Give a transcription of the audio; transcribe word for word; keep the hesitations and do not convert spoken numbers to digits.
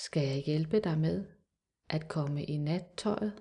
Skal jeg hjælpe dig med at komme i nattøjet?